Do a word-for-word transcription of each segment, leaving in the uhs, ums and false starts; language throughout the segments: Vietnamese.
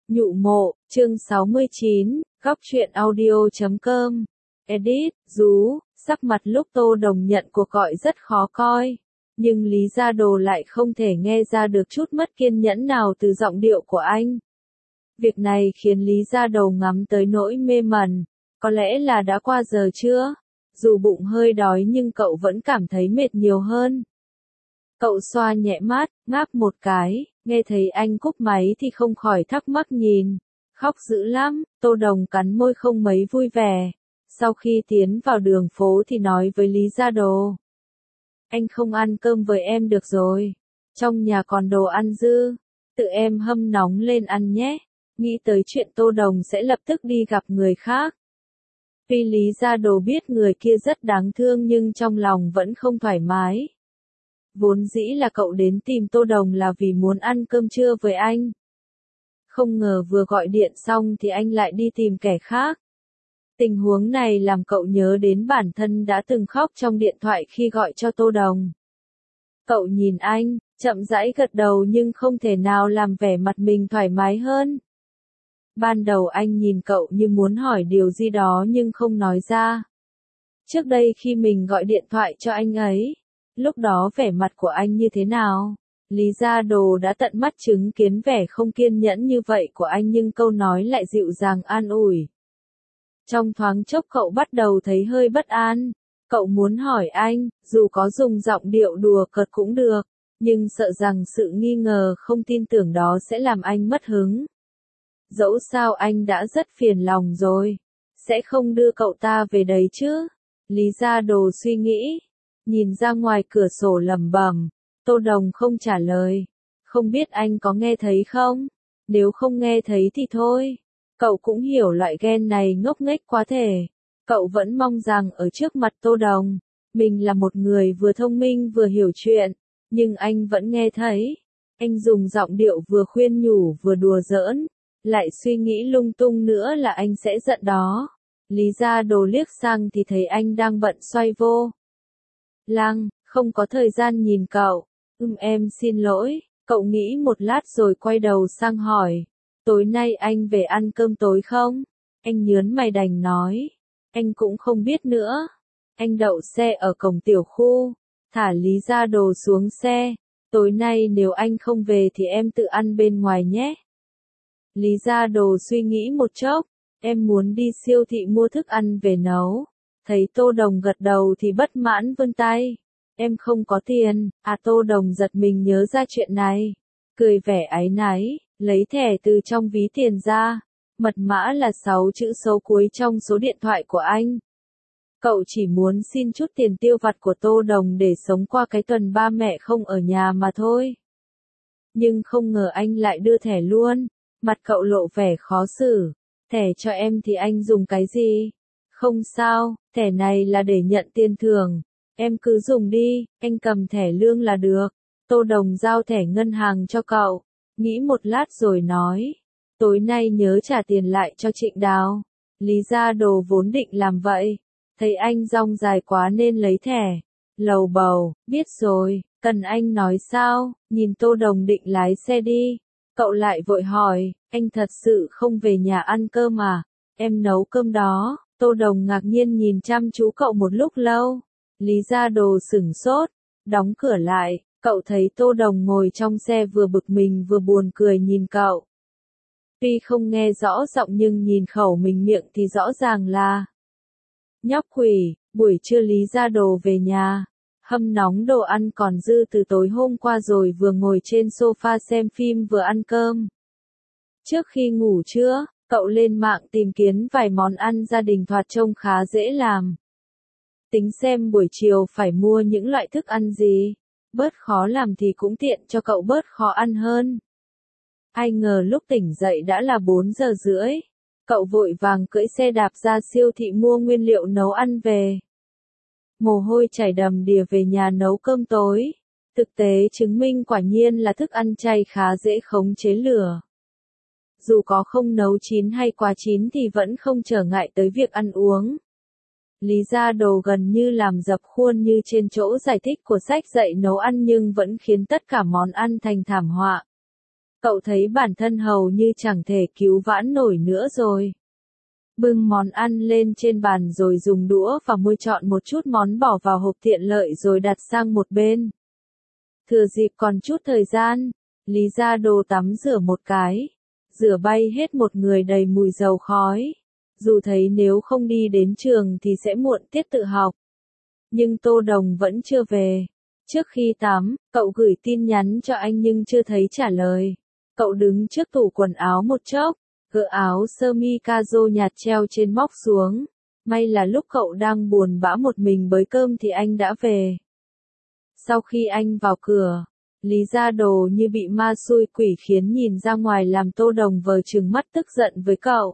Nhụ mộ, chương sáu mươi chín, góc truyện audio chấm com. Edit, rú, sắc mặt lúc Tô Đồng nhận cuộc gọi rất khó coi. Nhưng Lý Gia Đồ lại không thể nghe ra được chút mất kiên nhẫn nào từ giọng điệu của anh. Việc này khiến Lý Gia Đồ ngắm tới nỗi mê mẩn. Có lẽ là đã qua giờ chưa? Dù bụng hơi đói nhưng cậu vẫn cảm thấy mệt nhiều hơn. Cậu xoa nhẹ mắt, ngáp một cái, nghe thấy anh cúp máy thì không khỏi thắc mắc nhìn. Khóc dữ lắm, Tô Đồng cắn môi không mấy vui vẻ. Sau khi tiến vào đường phố thì nói với Lý Gia Đồ. Anh không ăn cơm với em được rồi. Trong nhà còn đồ ăn dư. Tự em hâm nóng lên ăn nhé. Nghĩ tới chuyện Tô Đồng sẽ lập tức đi gặp người khác. Tuy Lý Gia Đồ biết người kia rất đáng thương nhưng trong lòng vẫn không thoải mái. Vốn dĩ là cậu đến tìm Tô Đồng là vì muốn ăn cơm trưa với anh. Không ngờ vừa gọi điện xong thì anh lại đi tìm kẻ khác. Tình huống này làm cậu nhớ đến bản thân đã từng khóc trong điện thoại khi gọi cho Tô Đồng. Cậu nhìn anh, chậm rãi gật đầu nhưng không thể nào làm vẻ mặt mình thoải mái hơn. Ban đầu anh nhìn cậu như muốn hỏi điều gì đó nhưng không nói ra. Trước đây khi mình gọi điện thoại cho anh ấy, lúc đó vẻ mặt của anh như thế nào? Lý Gia Đồ đã tận mắt chứng kiến vẻ không kiên nhẫn như vậy của anh nhưng câu nói lại dịu dàng an ủi. Trong thoáng chốc cậu bắt đầu thấy hơi bất an. Cậu muốn hỏi anh, dù có dùng giọng điệu đùa cợt cũng được, nhưng sợ rằng sự nghi ngờ không tin tưởng đó sẽ làm anh mất hứng. Dẫu sao anh đã rất phiền lòng rồi, sẽ không đưa cậu ta về đấy chứ? Lý Gia Đồ suy nghĩ, nhìn ra ngoài cửa sổ lẩm bẩm. Tô Đồng không trả lời. Không biết anh có nghe thấy không? Nếu không nghe thấy thì thôi. Cậu cũng hiểu loại ghen này ngốc nghếch quá thể. Cậu vẫn mong rằng ở trước mặt Tô Đồng, mình là một người vừa thông minh vừa hiểu chuyện, nhưng anh vẫn nghe thấy. Anh dùng giọng điệu vừa khuyên nhủ vừa đùa giỡn, lại suy nghĩ lung tung nữa là anh sẽ giận đó. Lý Gia Đồ liếc sang thì thấy anh đang bận xoay vô lăng, không có thời gian nhìn cậu. Ừm em xin lỗi, cậu nghĩ một lát rồi quay đầu sang hỏi. Tối nay anh về ăn cơm tối không? Anh nhớn mày đành nói. Anh cũng không biết nữa. Anh đậu xe ở cổng tiểu khu, thả Lý Gia Đồ xuống xe. Tối nay nếu anh không về thì em tự ăn bên ngoài nhé. Lý Gia Đồ suy nghĩ một chốc. Em muốn đi siêu thị mua thức ăn về nấu. Thấy Tô Đồng gật đầu thì bất mãn vươn tay. Em không có tiền. À, Tô Đồng giật mình nhớ ra chuyện này. Cười vẻ áy náy, lấy thẻ từ trong ví tiền ra. Mật mã là sáu chữ số cuối trong số điện thoại của anh. Cậu chỉ muốn xin chút tiền tiêu vặt của Tô Đồng để sống qua cái tuần ba mẹ không ở nhà mà thôi. Nhưng không ngờ anh lại đưa thẻ luôn. Mặt cậu lộ vẻ khó xử. Thẻ cho em thì anh dùng cái gì? Không sao, thẻ này là để nhận tiền thưởng. Em cứ dùng đi, anh cầm thẻ lương là được. Tô Đồng giao thẻ ngân hàng cho cậu. Nghĩ một lát rồi nói. Tối nay nhớ trả tiền lại cho Trịnh Đào. Lý Gia Đồ vốn định làm vậy. Thấy anh dong dài quá nên lấy thẻ. Lầu bầu, biết rồi, cần anh nói sao? Nhìn Tô Đồng định lái xe đi. Cậu lại vội hỏi, anh thật sự không về nhà ăn cơm à? Em nấu cơm đó. Tô Đồng ngạc nhiên nhìn chăm chú cậu một lúc lâu. Lý Gia Đồ sửng sốt, đóng cửa lại, cậu thấy Tô Đồng ngồi trong xe vừa bực mình vừa buồn cười nhìn cậu. Tuy không nghe rõ giọng nhưng nhìn khẩu mình miệng thì rõ ràng là nhóc quỷ. Buổi trưa Lý Gia Đồ về nhà, hâm nóng đồ ăn còn dư từ tối hôm qua rồi vừa ngồi trên sofa xem phim vừa ăn cơm. Trước khi ngủ trưa, cậu lên mạng tìm kiếm vài món ăn gia đình thoạt trông khá dễ làm. Tính xem buổi chiều phải mua những loại thức ăn gì, bớt khó làm thì cũng tiện cho cậu bớt khó ăn hơn. Ai ngờ lúc tỉnh dậy đã là bốn giờ rưỡi. Cậu vội vàng cưỡi xe đạp ra siêu thị mua nguyên liệu nấu ăn về. Mồ hôi chảy đầm đìa về nhà nấu cơm tối. Thực tế chứng minh quả nhiên là thức ăn chay khá dễ khống chế lửa. Dù có không nấu chín hay quá chín thì vẫn không trở ngại tới việc ăn uống. Lý Gia Đồ gần như làm dập khuôn như trên chỗ giải thích của sách dạy nấu ăn nhưng vẫn khiến tất cả món ăn thành thảm họa. Cậu thấy bản thân hầu như chẳng thể cứu vãn nổi nữa rồi. Bưng món ăn lên trên bàn rồi dùng đũa và muôi chọn một chút món bỏ vào hộp tiện lợi rồi đặt sang một bên. Thừa dịp còn chút thời gian, Lý ra đồ tắm rửa một cái. Rửa bay hết một người đầy mùi dầu khói. Dù thấy nếu không đi đến trường thì sẽ muộn tiết tự học. Nhưng Tô Đồng vẫn chưa về. Trước khi tắm, cậu gửi tin nhắn cho anh nhưng chưa thấy trả lời. Cậu đứng trước tủ quần áo một chốc, gỡ áo sơ mi cazo nhạt treo trên móc xuống. May là lúc cậu đang buồn bã một mình bới cơm thì anh đã về. Sau khi anh vào cửa, Lý ra đồ như bị ma xui quỷ khiến nhìn ra ngoài làm Tô Đồng vờ trừng mắt tức giận với cậu.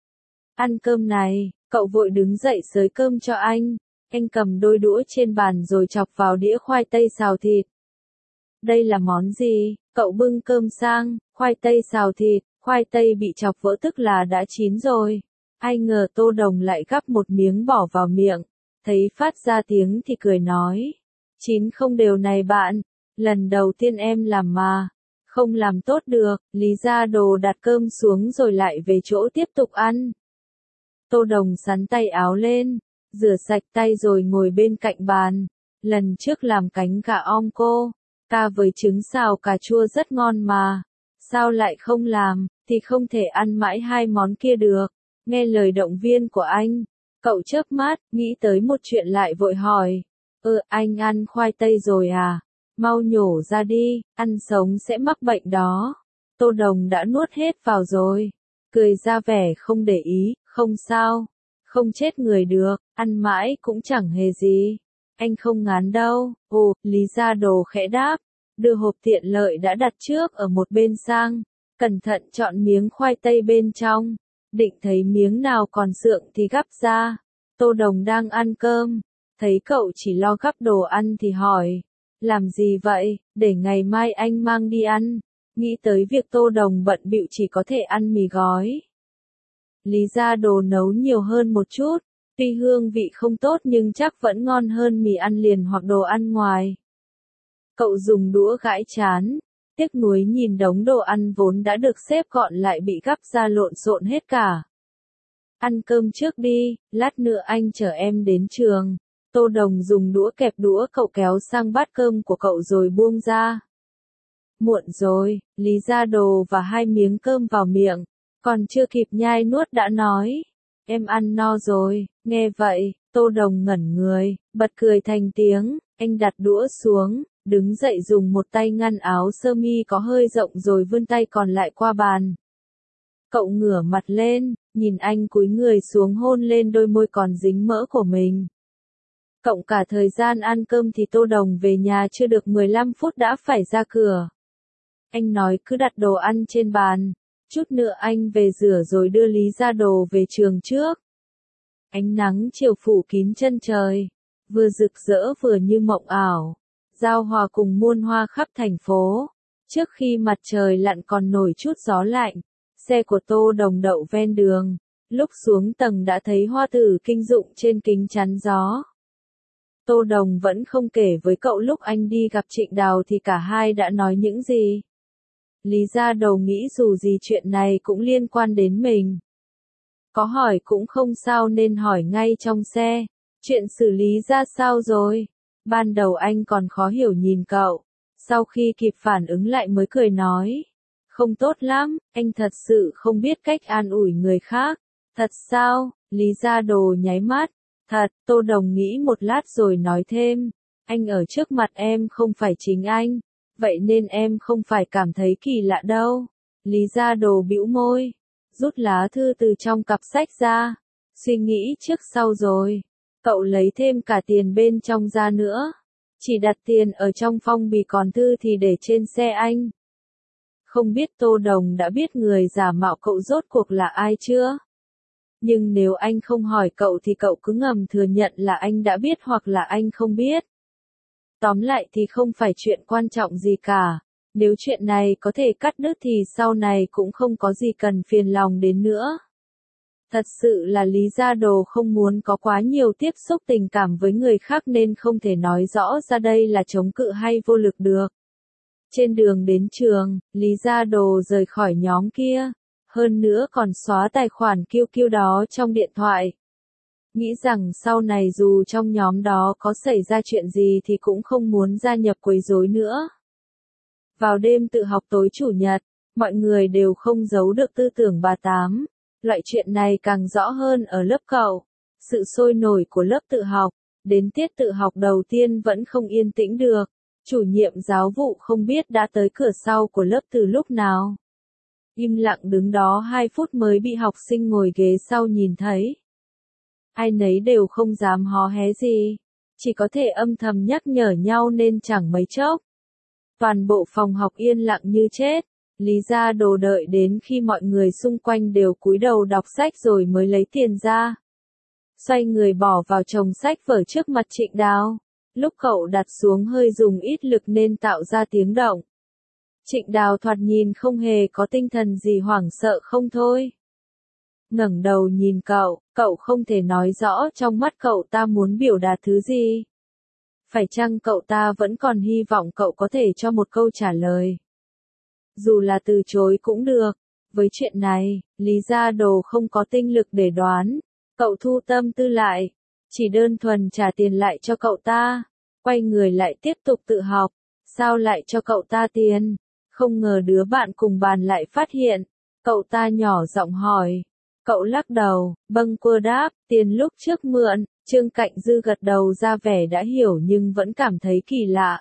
Ăn cơm này, cậu vội đứng dậy xới cơm cho anh. Anh cầm đôi đũa trên bàn rồi chọc vào đĩa khoai tây xào thịt. Đây là món gì? Cậu bưng cơm sang, khoai tây xào thịt, khoai tây bị chọc vỡ tức là đã chín rồi. Ai ngờ Tô Đồng lại gắp một miếng bỏ vào miệng, thấy phát ra tiếng thì cười nói. Chín không đều này bạn, lần đầu tiên em làm mà, không làm tốt được. Lý ra đồ đặt cơm xuống rồi lại về chỗ tiếp tục ăn. Tô Đồng sắn tay áo lên, rửa sạch tay rồi ngồi bên cạnh bàn. Lần trước làm cánh gà ong cô, ca với trứng xào cà chua rất ngon mà. Sao lại không làm, thì không thể ăn mãi hai món kia được. Nghe lời động viên của anh, cậu chớp mắt, nghĩ tới một chuyện lại vội hỏi. Ừ, anh ăn khoai tây rồi à? Mau nhổ ra đi, ăn sống sẽ mắc bệnh đó. Tô Đồng đã nuốt hết vào rồi. Cười ra vẻ không để ý, không sao. Không chết người được, ăn mãi cũng chẳng hề gì. Anh không ngán đâu. Ồ, Lý ra đồ khẽ đáp. Đưa hộp tiện lợi đã đặt trước ở một bên sang. Cẩn thận chọn miếng khoai tây bên trong. Định thấy miếng nào còn sượng thì gắp ra. Tô Đồng đang ăn cơm. Thấy cậu chỉ lo gắp đồ ăn thì hỏi. Làm gì vậy, để ngày mai anh mang đi ăn. Nghĩ tới việc Tô Đồng bận bịu chỉ có thể ăn mì gói. Lý ra đồ nấu nhiều hơn một chút. Tuy hương vị không tốt nhưng chắc vẫn ngon hơn mì ăn liền hoặc đồ ăn ngoài. Cậu dùng đũa gãi chán. Tiếc nuối nhìn đống đồ ăn vốn đã được xếp gọn lại bị gắp ra lộn xộn hết cả. Ăn cơm trước đi, lát nữa anh chở em đến trường. Tô Đồng dùng đũa kẹp đũa cậu kéo sang bát cơm của cậu rồi buông ra. Muộn rồi, Lý ra đồ và hai miếng cơm vào miệng. Còn chưa kịp nhai nuốt đã nói. Em ăn no rồi, nghe vậy, Tô Đồng ngẩn người, bật cười thành tiếng. Anh đặt đũa xuống, đứng dậy dùng một tay ngăn áo sơ mi có hơi rộng rồi vươn tay còn lại qua bàn. Cậu ngửa mặt lên, nhìn anh cúi người xuống hôn lên đôi môi còn dính mỡ của mình. Cộng cả thời gian ăn cơm thì Tô Đồng về nhà chưa được mười lăm phút đã phải ra cửa. Anh nói cứ đặt đồ ăn trên bàn. Chút nữa anh về rửa rồi đưa Lý ra đồ về trường trước. Ánh nắng chiều phủ kín chân trời. Vừa rực rỡ vừa như mộng ảo. Giao hòa cùng muôn hoa khắp thành phố. Trước khi mặt trời lặn còn nổi chút gió lạnh. Xe của Tô Đồng đậu ven đường. Lúc xuống tầng đã thấy hoa tử kinh dụng trên kính chắn gió. Tô Đồng vẫn không kể với cậu lúc anh đi gặp Trịnh Đào thì cả hai đã nói những gì. Lý ra đầu nghĩ dù gì chuyện này cũng liên quan đến mình. Có hỏi cũng không sao nên hỏi ngay trong xe. Chuyện xử lý ra sao rồi? Ban đầu anh còn khó hiểu nhìn cậu. Sau khi kịp phản ứng lại mới cười nói. Không tốt lắm, anh thật sự không biết cách an ủi người khác. Thật sao? Lý ra đồ nháy mắt. Thật, Tô Đồng nghĩ một lát rồi nói thêm. Anh ở trước mặt em không phải chính anh. Vậy nên em không phải cảm thấy kỳ lạ đâu. Lý ra đồ bĩu môi. Rút lá thư từ trong cặp sách ra. Suy nghĩ trước sau rồi. Cậu lấy thêm cả tiền bên trong ra nữa. Chỉ đặt tiền ở trong phong bì còn thư thì để trên xe anh. Không biết Tô Đồng đã biết người giả mạo cậu rốt cuộc là ai chưa? Nhưng nếu anh không hỏi cậu thì cậu cứ ngầm thừa nhận là anh đã biết hoặc là anh không biết. Tóm lại thì không phải chuyện quan trọng gì cả. Nếu chuyện này có thể cắt đứt thì sau này cũng không có gì cần phiền lòng đến nữa. Thật sự là Lý Gia Đồ không muốn có quá nhiều tiếp xúc tình cảm với người khác nên không thể nói rõ ra đây là chống cự hay vô lực được. Trên đường đến trường, Lý Gia Đồ rời khỏi nhóm kia, hơn nữa còn xóa tài khoản kiu kiu đó trong điện thoại. Nghĩ rằng sau này dù trong nhóm đó có xảy ra chuyện gì thì cũng không muốn gia nhập quấy rối nữa. Vào đêm tự học tối chủ nhật, mọi người đều không giấu được tư tưởng bà Tám. Loại chuyện này càng rõ hơn ở lớp cậu. Sự sôi nổi của lớp tự học, đến tiết tự học đầu tiên vẫn không yên tĩnh được. Chủ nhiệm giáo vụ không biết đã tới cửa sau của lớp từ lúc nào. Im lặng đứng đó hai phút mới bị học sinh ngồi ghế sau nhìn thấy. Ai nấy đều không dám hó hé gì, chỉ có thể âm thầm nhắc nhở nhau nên chẳng mấy chốc. Toàn bộ phòng học yên lặng như chết, Lý Gia Đồ đợi đến khi mọi người xung quanh đều cúi đầu đọc sách rồi mới lấy tiền ra. Xoay người bỏ vào chồng sách vở trước mặt Trịnh Đào, lúc cậu đặt xuống hơi dùng ít lực nên tạo ra tiếng động. Trịnh Đào thoạt nhìn không hề có tinh thần gì hoảng sợ không thôi. Ngẩng đầu nhìn cậu, cậu không thể nói rõ trong mắt cậu ta muốn biểu đạt thứ gì. Phải chăng cậu ta vẫn còn hy vọng cậu có thể cho một câu trả lời? Dù là từ chối cũng được. Với chuyện này, Lý Gia Đồ không có tinh lực để đoán. Cậu thu tâm tư lại, chỉ đơn thuần trả tiền lại cho cậu ta, quay người lại tiếp tục tự học. Sao lại cho cậu ta tiền? Không ngờ đứa bạn cùng bàn lại phát hiện. Cậu ta nhỏ giọng hỏi. Cậu lắc đầu, bâng quơ đáp, tiền lúc trước mượn. Trương Cạnh Dư gật đầu ra vẻ đã hiểu nhưng vẫn cảm thấy kỳ lạ.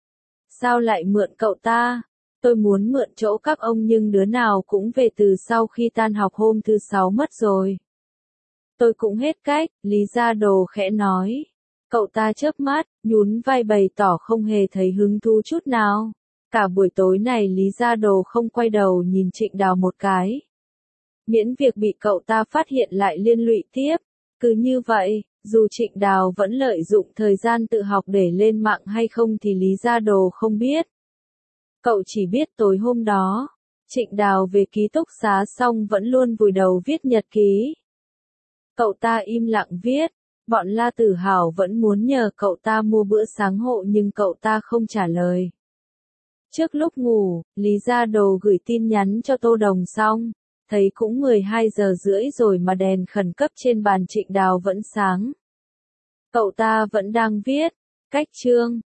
Sao lại mượn cậu ta? Tôi muốn mượn chỗ các ông nhưng đứa nào cũng về từ sau khi tan học hôm thứ sáu mất rồi. Tôi cũng hết cách, Lý Gia Đồ khẽ nói. Cậu ta chớp mắt, nhún vai bày tỏ không hề thấy hứng thú chút nào. Cả buổi tối này Lý Gia Đồ không quay đầu nhìn Trịnh Đào một cái. Miễn việc bị cậu ta phát hiện lại liên lụy tiếp. Cứ như vậy, dù Trịnh Đào vẫn lợi dụng thời gian tự học để lên mạng hay không thì Lý Gia Đồ không biết. Cậu chỉ biết tối hôm đó, Trịnh Đào về ký túc xá xong vẫn luôn vùi đầu viết nhật ký. Cậu ta im lặng viết, bọn La Tử Hảo vẫn muốn nhờ cậu ta mua bữa sáng hộ nhưng cậu ta không trả lời. Trước lúc ngủ, Lý Gia Đồ gửi tin nhắn cho Tô Đồng xong, thấy cũng mười hai giờ rưỡi rồi mà đèn khẩn cấp trên bàn Trịnh Đào vẫn sáng. Cậu ta vẫn đang viết, cách chương.